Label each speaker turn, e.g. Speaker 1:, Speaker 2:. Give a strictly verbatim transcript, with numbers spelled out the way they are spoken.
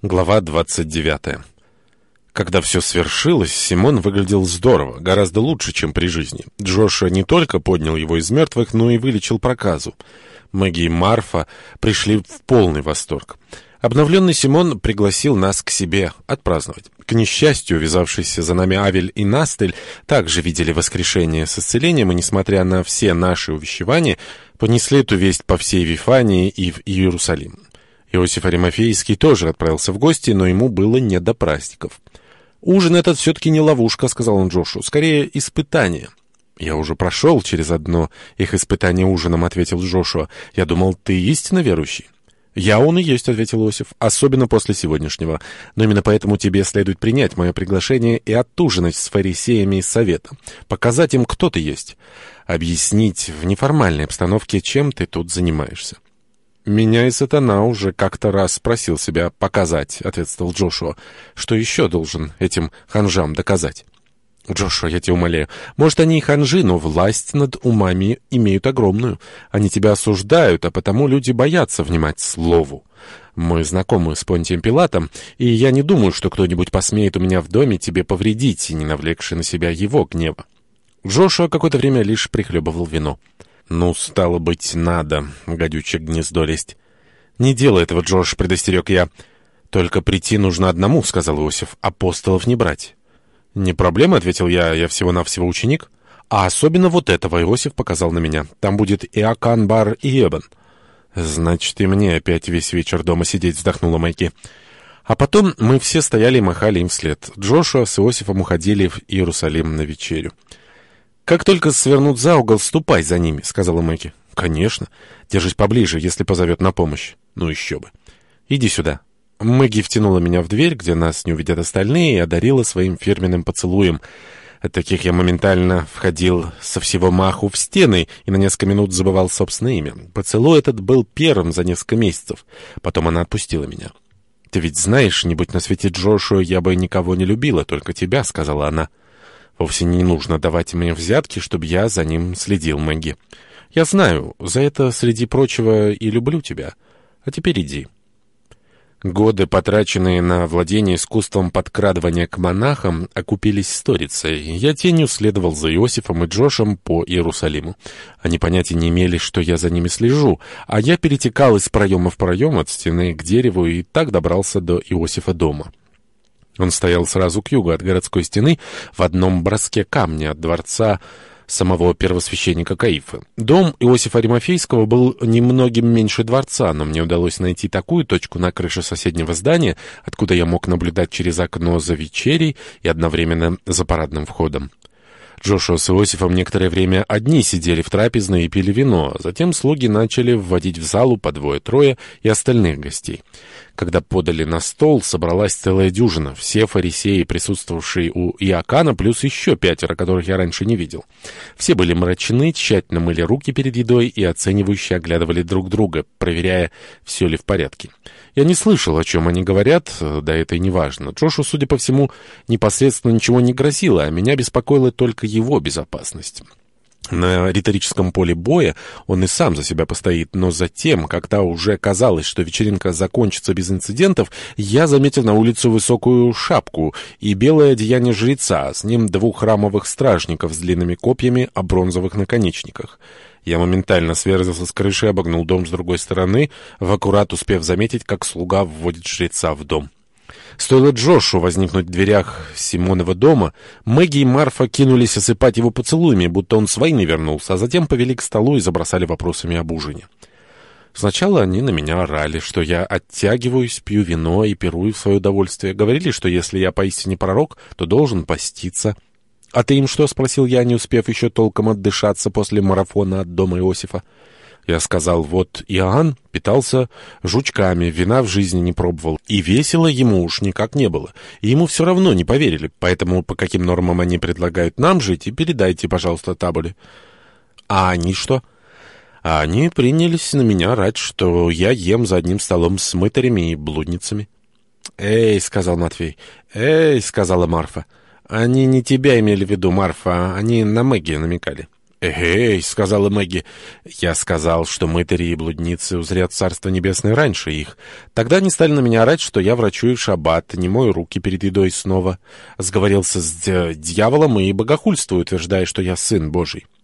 Speaker 1: Глава двадцать девятая. Когда все свершилось, Симон выглядел здорово, гораздо лучше, чем при жизни. Джошуа не только поднял его из мертвых, но и вылечил проказу. Мэгги и Марфа пришли в полный восторг. Обновленный Симон пригласил нас к себе отпраздновать. К несчастью, вязавшиеся за нами Авель и Настель также видели воскрешение с исцелением, и, несмотря на все наши увещевания, понесли эту весть по всей Вифании и в Иерусалим. Иосиф Аримафейский тоже отправился в гости, но ему было не до праздников. «Ужин этот все-таки не ловушка», — сказал он Джошу, — «скорее испытание». «Я уже прошел через одно их испытание ужином», — ответил Джошуа. «Я думал, ты истинно верующий». «Я он и есть», — ответил Иосиф, — «особенно после сегодняшнего. Но именно поэтому тебе следует принять мое приглашение и отужинать с фарисеями из совета, показать им, кто ты есть, объяснить в неформальной обстановке, чем ты тут занимаешься». «Меня и сатана уже как-то раз спросил себя показать», — ответствовал Джошуа. «Что еще должен этим ханжам доказать?» «Джошуа, я тебя умоляю, может, они и ханжи, но власть над умами имеют огромную. Они тебя осуждают, а потому люди боятся внимать слову. Мы знакомы с Понтием Пилатом, и я не думаю, что кто-нибудь посмеет у меня в доме тебе повредить, не навлекши на себя его гнева». Джошуа какое-то время лишь прихлебывал вино. «Ну, стало быть, надо, гадючее гнездо лезть». «Не делай этого, Джош», — предостерег я. «Только прийти нужно одному», — сказал Иосиф, — «апостолов не брать». «Не проблема», — ответил я, — «я всего-навсего ученик». «А особенно вот этого», — Иосиф показал на меня. «Там будет Иоакан бар Иебан». «Значит, и мне опять весь вечер дома сидеть», — вздохнула Майки. А потом мы все стояли и махали им вслед. Джошуа с Иосифом уходили в Иерусалим на вечерю. «Как только свернут за угол, ступай за ними», — сказала Мэгги. «Конечно. Держись поближе, если позовет на помощь». «Ну еще бы». «Иди сюда». Мэгги втянула меня в дверь, где нас не увидят остальные, и одарила своим фирменным поцелуем. От таких я моментально входил со всего маху в стены и на несколько минут забывал собственное имя. Поцелуй этот был первым за несколько месяцев. Потом она отпустила меня. «Ты ведь знаешь, не будь на свете Джошуа, я бы никого не любила, только тебя», — сказала она. «Вовсе не нужно давать мне взятки, чтобы я за ним следил, Мэгги. Я знаю, за это, среди прочего, и люблю тебя. А теперь иди». Годы, потраченные на владение искусством подкрадывания к монахам, окупились сторицей. Я тенью следовал за Иосифом и Джошем по Иерусалиму. Они понятия не имели, что я за ними слежу, а я перетекал из проема в проем, от стены к дереву, и так добрался до Иосифа дома. Он стоял сразу к югу от городской стены, в одном броске камня от дворца самого первосвященника Каифы. Дом Иосифа Аримафейского был немногим меньше дворца, но мне удалось найти такую точку на крыше соседнего здания, откуда я мог наблюдать через окно за вечерей и одновременно за парадным входом. Джошуа с Иосифом некоторое время одни сидели в трапезной и пили вино, а затем слуги начали вводить в залу по двое-трое и остальных гостей. Когда подали на стол, собралась целая дюжина, все фарисеи, присутствовавшие у Иоакана, плюс еще пятеро, которых я раньше не видел. Все были мрачны, тщательно мыли руки перед едой и оценивающе оглядывали друг друга, проверяя, все ли в порядке. Я не слышал, о чем они говорят, да это и не важно. Джошу, судя по всему, непосредственно ничего не грозило, а меня беспокоила только его безопасность. На риторическом поле боя он и сам за себя постоит, но затем, когда уже казалось, что вечеринка закончится без инцидентов, я заметил на улице высокую шапку и белое одеяние жреца, с ним двух храмовых стражников с длинными копьями о бронзовых наконечниках. Я моментально сверзился с крыши и обогнул дом с другой стороны, в аккурат успев заметить, как слуга вводит жреца в дом. Стоило Джошу возникнуть в дверях Симонова дома, Мэгги и Марфа кинулись осыпать его поцелуями, будто он с войны вернулся, а затем повели к столу и забросали вопросами об ужине. Сначала они на меня орали, что я оттягиваюсь, пью вино и пирую в свое удовольствие. Говорили, что если я поистине пророк, то должен поститься. «А ты им что?» — спросил я, не успев еще толком отдышаться после марафона от дома Иосифа. Я сказал, вот Иоанн питался жучками, вина в жизни не пробовал, и весело ему уж никак не было, и ему все равно не поверили, поэтому по каким нормам они предлагают нам жить, и передайте, пожалуйста, Табуле. А они что? А они принялись на меня орать, что я ем за одним столом с мытарями и блудницами. «Эй», — сказал Матфей, — «эй», — сказала Марфа. «Они не тебя имели в виду, Марфа, они на Мэгги намекали». «Эй», — сказала Мэгги, — «я сказал, что мытари и блудницы узрят Царство Небесное раньше их. Тогда они стали на меня орать, что я врачую в шаббат, не мою руки перед едой снова. Сговорился с дь- дьяволом и богохульствую, утверждая, что я сын Божий».